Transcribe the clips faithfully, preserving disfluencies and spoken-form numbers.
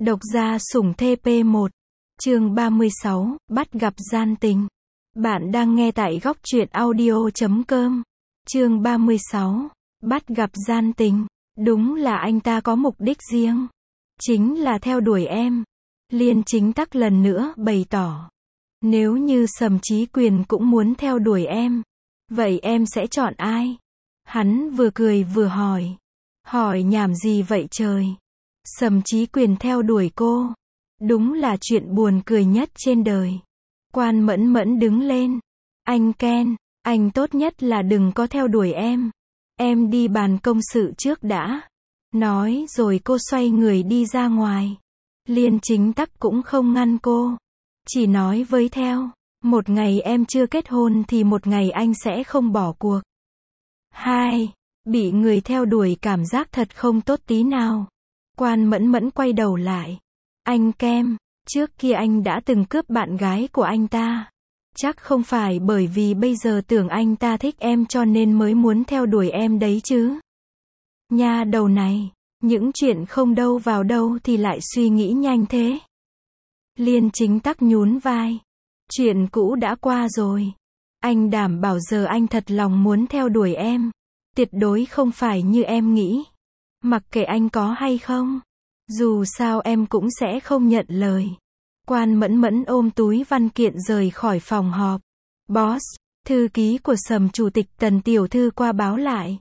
Độc gia sủng thê pê một. Chương ba mươi sáu, bắt gặp gian tình. Bạn đang nghe tại góc truyện audio chấm com. Chương ba mươi sáu, bắt gặp gian tình. Đúng là anh ta có mục đích riêng. Chính là theo đuổi em. Liên Chính Tắc lần nữa bày tỏ. Nếu như Sầm Chí Quyền cũng muốn theo đuổi em, vậy em sẽ chọn ai? Hắn vừa cười vừa hỏi. Hỏi nhảm gì vậy trời? Sầm Chí Quyền theo đuổi cô. Đúng là chuyện buồn cười nhất trên đời. Quan Mẫn Mẫn đứng lên. Anh Ken, anh tốt nhất là đừng có theo đuổi em. Em đi bàn công sự trước đã. Nói rồi cô xoay người đi ra ngoài. Liên Chính Tắc cũng không ngăn cô. Chỉ nói với theo. Một ngày em chưa kết hôn thì một ngày anh sẽ không bỏ cuộc. Hai. Bị người theo đuổi cảm giác thật không tốt tí nào. Quan Mẫn Mẫn quay đầu lại. Anh Kem, trước kia anh đã từng cướp bạn gái của anh ta. Chắc không phải bởi vì bây giờ tưởng anh ta thích em cho nên mới muốn theo đuổi em đấy chứ. Nha đầu này, những chuyện không đâu vào đâu thì lại suy nghĩ nhanh thế. Liên Chính Tắc nhún vai. Chuyện cũ đã qua rồi. Anh đảm bảo giờ anh thật lòng muốn theo đuổi em. Tuyệt đối không phải như em nghĩ. Mặc kệ anh có hay không. Dù sao em cũng sẽ không nhận lời. Quan Mẫn Mẫn ôm túi văn kiện rời khỏi phòng họp. Boss, thư ký của Sầm Chủ tịch Tần Tiểu Thư qua báo lại.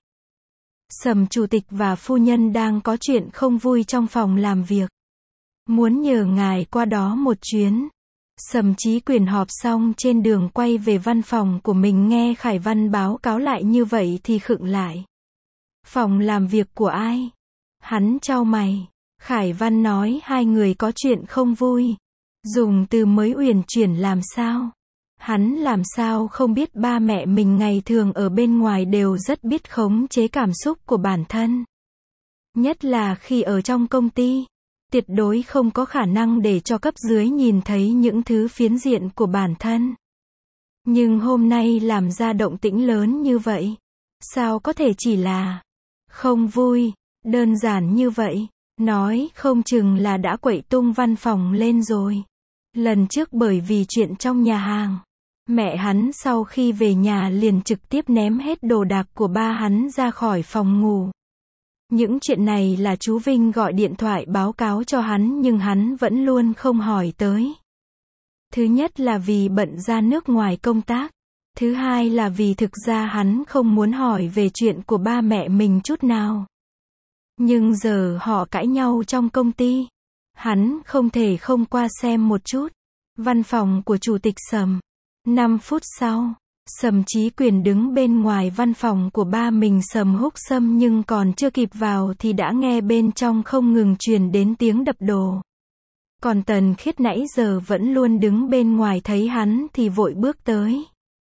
Sầm Chủ tịch và phu nhân đang có chuyện không vui trong phòng làm việc. Muốn nhờ ngài qua đó một chuyến. Sầm Chí Quyền họp xong trên đường quay về văn phòng của mình nghe Khải Văn báo cáo lại như vậy thì khựng lại. Phòng làm việc của ai? Hắn chau mày. Khải Văn nói hai người có chuyện không vui. Dùng từ mới uyển chuyển làm sao? Hắn làm sao không biết ba mẹ mình ngày thường ở bên ngoài đều rất biết khống chế cảm xúc của bản thân. Nhất là khi ở trong công ty. Tuyệt đối không có khả năng để cho cấp dưới nhìn thấy những thứ phiến diện của bản thân. Nhưng hôm nay làm ra động tĩnh lớn như vậy. Sao có thể chỉ là không vui, đơn giản như vậy. Nói không chừng là đã quậy tung văn phòng lên rồi. Lần trước bởi vì chuyện trong nhà hàng. Mẹ hắn sau khi về nhà liền trực tiếp ném hết đồ đạc của ba hắn ra khỏi phòng ngủ. Những chuyện này là chú Vinh gọi điện thoại báo cáo cho hắn nhưng hắn vẫn luôn không hỏi tới. Thứ nhất là vì bận ra nước ngoài công tác. Thứ hai là vì thực ra hắn không muốn hỏi về chuyện của ba mẹ mình chút nào. Nhưng giờ họ cãi nhau trong công ty. Hắn không thể không qua xem một chút. Văn phòng của Chủ tịch Sầm. năm phút sau. Sầm Chí Quyền đứng bên ngoài văn phòng của ba mình Sầm Húc Sâm nhưng còn chưa kịp vào thì đã nghe bên trong không ngừng truyền đến tiếng đập đồ. Còn Tần Khiết nãy giờ vẫn luôn đứng bên ngoài thấy hắn thì vội bước tới.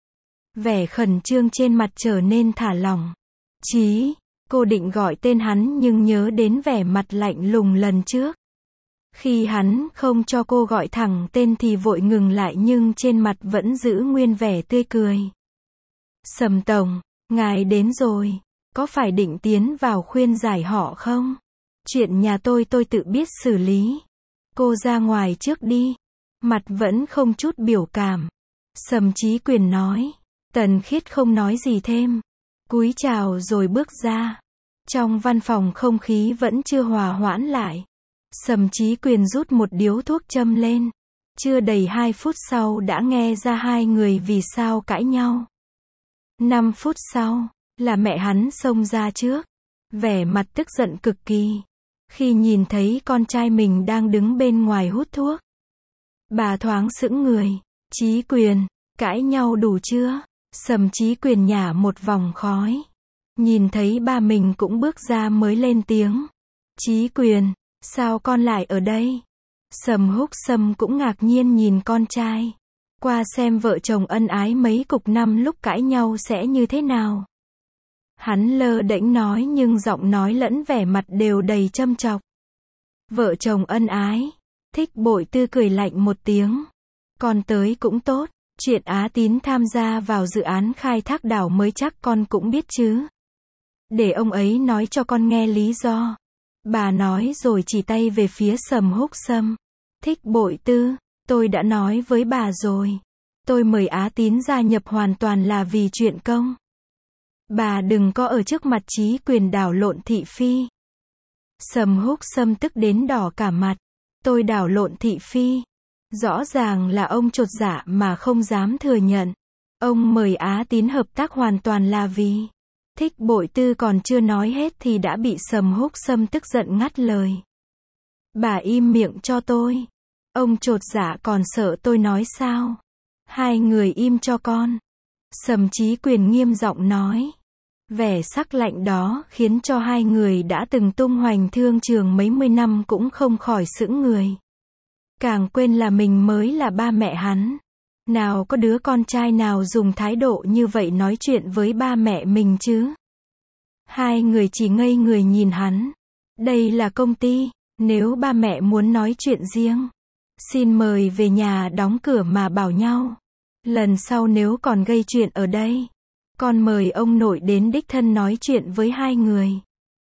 Vẻ khẩn trương trên mặt trở nên thả lỏng. Chí, cô định gọi tên hắn nhưng nhớ đến vẻ mặt lạnh lùng lần trước. Khi hắn không cho cô gọi thẳng tên thì vội ngừng lại nhưng trên mặt vẫn giữ nguyên vẻ tươi cười. Sầm Tổng, ngài đến rồi, có phải định tiến vào khuyên giải họ không? Chuyện nhà tôi tôi tự biết xử lý. Cô ra ngoài trước đi. Mặt vẫn không chút biểu cảm. Sầm Chí Quyền nói. Tần Khiết không nói gì thêm. Cúi chào rồi bước ra. Trong văn phòng không khí vẫn chưa hòa hoãn lại. Sầm Chí Quyền rút một điếu thuốc châm lên. Chưa đầy hai phút sau đã nghe ra hai người vì sao cãi nhau. Năm phút sau, là mẹ hắn xông ra trước. Vẻ mặt tức giận cực kỳ. Khi nhìn thấy con trai mình đang đứng bên ngoài hút thuốc. Bà thoáng sững người. Chí Quyền, cãi nhau đủ chưa? Sầm Chí Quyền nhả một vòng khói. Nhìn thấy ba mình cũng bước ra mới lên tiếng. Chí Quyền, sao con lại ở đây? Sầm Húc Sâm cũng ngạc nhiên nhìn con trai. Qua xem vợ chồng ân ái mấy chục năm lúc cãi nhau sẽ như thế nào. Hắn lơ đễnh nói nhưng giọng nói lẫn vẻ mặt đều đầy châm chọc. Vợ chồng ân ái. Thích Bội Tư cười lạnh một tiếng. Con tới cũng tốt. Chuyện Á Tín tham gia vào dự án khai thác đảo mới chắc con cũng biết chứ. Để ông ấy nói cho con nghe lý do. Bà nói rồi chỉ tay về phía Sầm Húc Sâm. Thích Bội Tư, tôi đã nói với bà rồi. Tôi mời Á Tín gia nhập hoàn toàn là vì chuyện công. Bà đừng có ở trước mặt Chí Quyền đảo lộn thị phi. Sầm Húc Sâm tức đến đỏ cả mặt. Tôi đảo lộn thị phi. Rõ ràng là ông chột dạ mà không dám thừa nhận. Ông mời Á Tín hợp tác hoàn toàn là vì. Thích Bội Tư còn chưa nói hết thì đã bị Sầm Húc Sâm tức giận ngắt lời. Bà im miệng cho tôi. Ông chột dạ còn sợ tôi nói sao? Hai người im cho con. Sầm Chí Quyền nghiêm giọng nói. Vẻ sắc lạnh đó khiến cho hai người đã từng tung hoành thương trường mấy mươi năm cũng không khỏi sững người. Càng quên là mình mới là ba mẹ hắn. Nào có đứa con trai nào dùng thái độ như vậy nói chuyện với ba mẹ mình chứ? Hai người chỉ ngây người nhìn hắn. Đây là công ty, nếu ba mẹ muốn nói chuyện riêng, xin mời về nhà đóng cửa mà bảo nhau. Lần sau nếu còn gây chuyện ở đây, con mời ông nội đến đích thân nói chuyện với hai người.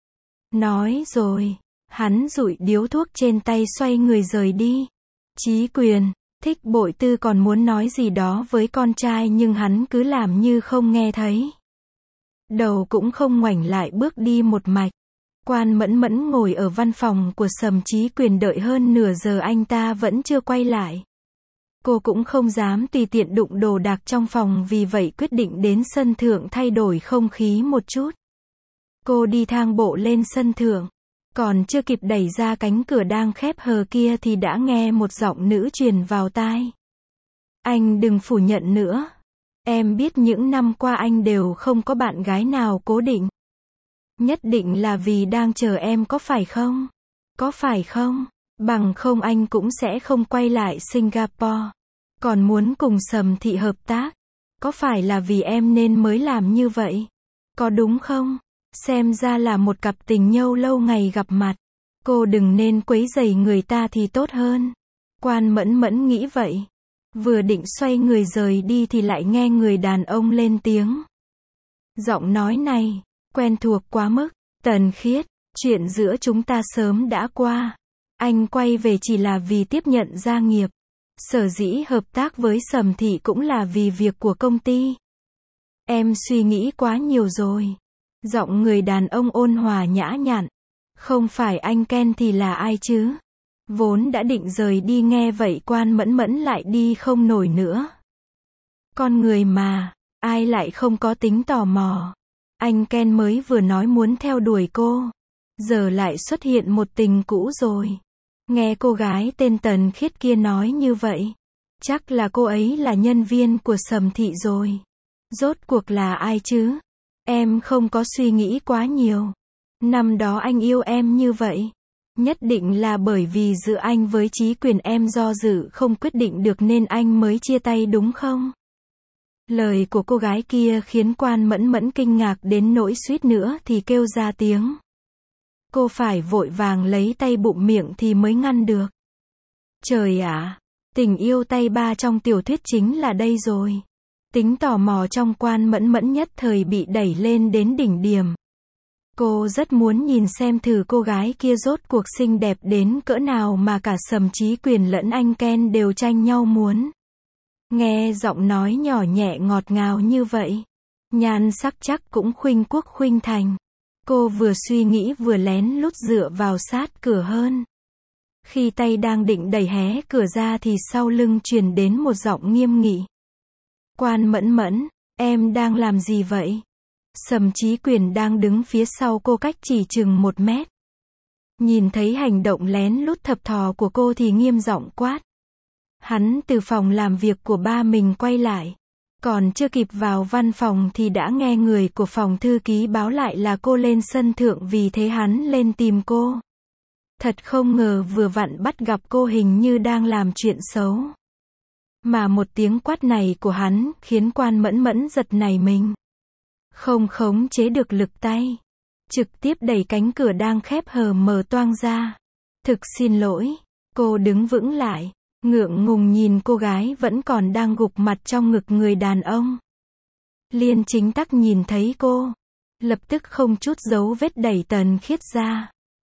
Nói rồi, hắn dụi điếu thuốc trên tay xoay người rời đi. Chí Quyền, Thích Bội Tư còn muốn nói gì đó với con trai nhưng hắn cứ làm như không nghe thấy. Đầu cũng không ngoảnh lại bước đi một mạch. Quan Mẫn Mẫn ngồi ở văn phòng của Sầm Chí Quyền đợi hơn nửa giờ anh ta vẫn chưa quay lại. Cô cũng không dám tùy tiện đụng đồ đạc trong phòng vì vậy quyết định đến sân thượng thay đổi không khí một chút. Cô đi thang bộ lên sân thượng. Còn chưa kịp đẩy ra cánh cửa đang khép hờ kia thì đã nghe một giọng nữ truyền vào tai. Anh đừng phủ nhận nữa. Em biết những năm qua anh đều không có bạn gái nào cố định. Nhất định là vì đang chờ em có phải không? Có phải không? Bằng không anh cũng sẽ không quay lại Singapore. Còn muốn cùng Sầm Thị hợp tác. Có phải là vì em nên mới làm như vậy? Có đúng không? Xem ra là một cặp tình nhân lâu ngày gặp mặt. Cô đừng nên quấy rầy người ta thì tốt hơn. Quan Mẫn Mẫn nghĩ vậy. Vừa định xoay người rời đi thì lại nghe người đàn ông lên tiếng. Giọng nói này, quen thuộc quá mức. Tần Khiết, chuyện giữa chúng ta sớm đã qua. Anh quay về chỉ là vì tiếp nhận gia nghiệp. Sở dĩ hợp tác với Sầm Thị cũng là vì việc của công ty. Em suy nghĩ quá nhiều rồi. Giọng người đàn ông ôn hòa nhã nhặn. Không phải anh Ken thì là ai chứ? Vốn đã định rời đi nghe vậy Quan Mẫn Mẫn lại đi không nổi nữa. Con người mà, ai lại không có tính tò mò. Anh Ken mới vừa nói muốn theo đuổi cô. Giờ lại xuất hiện một tình cũ rồi. Nghe cô gái tên Tần Khiết kia nói như vậy. Chắc là cô ấy là nhân viên của Sầm Thị rồi. Rốt cuộc là ai chứ? Em không có suy nghĩ quá nhiều. Năm đó anh yêu em như vậy. Nhất định là bởi vì giữa anh với Chí Quyền em do dự không quyết định được nên anh mới chia tay đúng không? Lời của cô gái kia khiến Quan Mẫn Mẫn kinh ngạc đến nỗi suýt nữa thì kêu ra tiếng. Cô phải vội vàng lấy tay bụm miệng thì mới ngăn được. Trời ạ, tình yêu tay ba trong tiểu thuyết chính là đây rồi. Tính tò mò trong Quan Mẫn Mẫn nhất thời bị đẩy lên đến đỉnh điểm. Cô rất muốn nhìn xem thử cô gái kia rốt cuộc xinh đẹp đến cỡ nào mà cả Sầm Chí Quyền lẫn anh Ken đều tranh nhau muốn. Nghe giọng nói nhỏ nhẹ ngọt ngào như vậy. Nhan sắc chắc cũng khuynh quốc khuynh thành. Cô vừa suy nghĩ vừa lén lút dựa vào sát cửa hơn. Khi tay đang định đẩy hé cửa ra thì sau lưng truyền đến một giọng nghiêm nghị. Quan Mẫn Mẫn, em đang làm gì vậy? Sầm Chí Quyền đang đứng phía sau cô cách chỉ chừng một mét. Nhìn thấy hành động lén lút thập thò của cô thì nghiêm giọng quát. Hắn từ phòng làm việc của ba mình quay lại. Còn chưa kịp vào văn phòng thì đã nghe người của phòng thư ký báo lại là cô lên sân thượng vì thế hắn lên tìm cô. Thật không ngờ vừa vặn bắt gặp cô hình như đang làm chuyện xấu. Mà một tiếng quát này của hắn khiến Quan Mẫn Mẫn giật nảy mình. Không khống chế được lực tay. Trực tiếp đẩy cánh cửa đang khép hờ mở toang ra. Thực xin lỗi. Cô đứng vững lại. Ngượng ngùng nhìn cô gái vẫn còn đang gục mặt trong ngực người đàn ông. Liên Chính Tắc nhìn thấy cô. Lập tức không chút giấu vết đẩy Tần Khiết ra.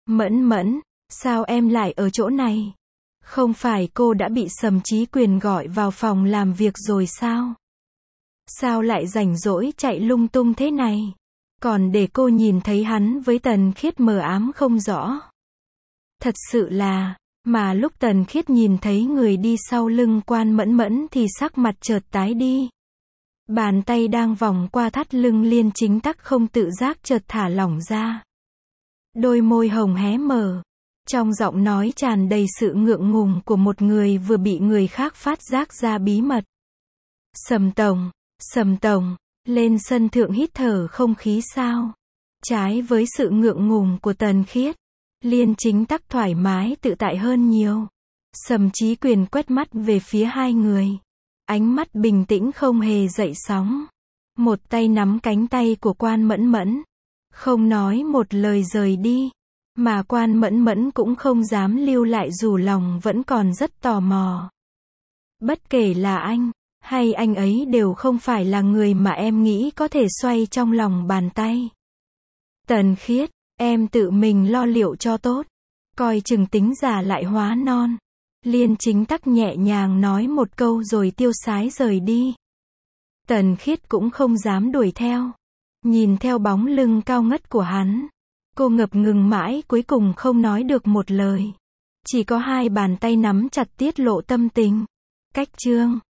Mẫn Mẫn, sao em lại ở chỗ này? Không phải cô đã bị Sầm Chí Quyền gọi vào phòng làm việc rồi sao? Sao lại rảnh rỗi chạy lung tung thế này? Còn để cô nhìn thấy hắn với Tần Khiết mờ ám không rõ. Thật sự là, mà lúc Tần Khiết nhìn thấy người đi sau lưng Quan Mẫn Mẫn thì sắc mặt chợt tái đi. Bàn tay đang vòng qua thắt lưng Liên Chính Tắc không tự giác chợt thả lỏng ra. Đôi môi hồng hé mở. Trong giọng nói tràn đầy sự ngượng ngùng của một người vừa bị người khác phát giác ra bí mật. Sầm Tổng, Sầm Tổng, lên sân thượng hít thở không khí sao? Trái với sự ngượng ngùng của Tần Khiết, Liên Chính Tắc thoải mái tự tại hơn nhiều. Sầm Chí Quyền quét mắt về phía hai người. Ánh mắt bình tĩnh không hề dậy sóng. Một tay nắm cánh tay của Quan Mẫn Mẫn. Không nói một lời rời đi. Mà Quan Mẫn Mẫn cũng không dám lưu lại dù lòng vẫn còn rất tò mò. Bất kể là anh, hay anh ấy đều không phải là người mà em nghĩ có thể xoay trong lòng bàn tay. Tần Khiết, em tự mình lo liệu cho tốt. Coi chừng tính già lại hóa non. Liên Chính Tắc nhẹ nhàng nói một câu rồi tiêu sái rời đi. Tần Khiết cũng không dám đuổi theo. Nhìn theo bóng lưng cao ngất của hắn. Cô ngập ngừng mãi cuối cùng không nói được một lời. Chỉ có hai bàn tay nắm chặt tiết lộ tâm tình. Cách chương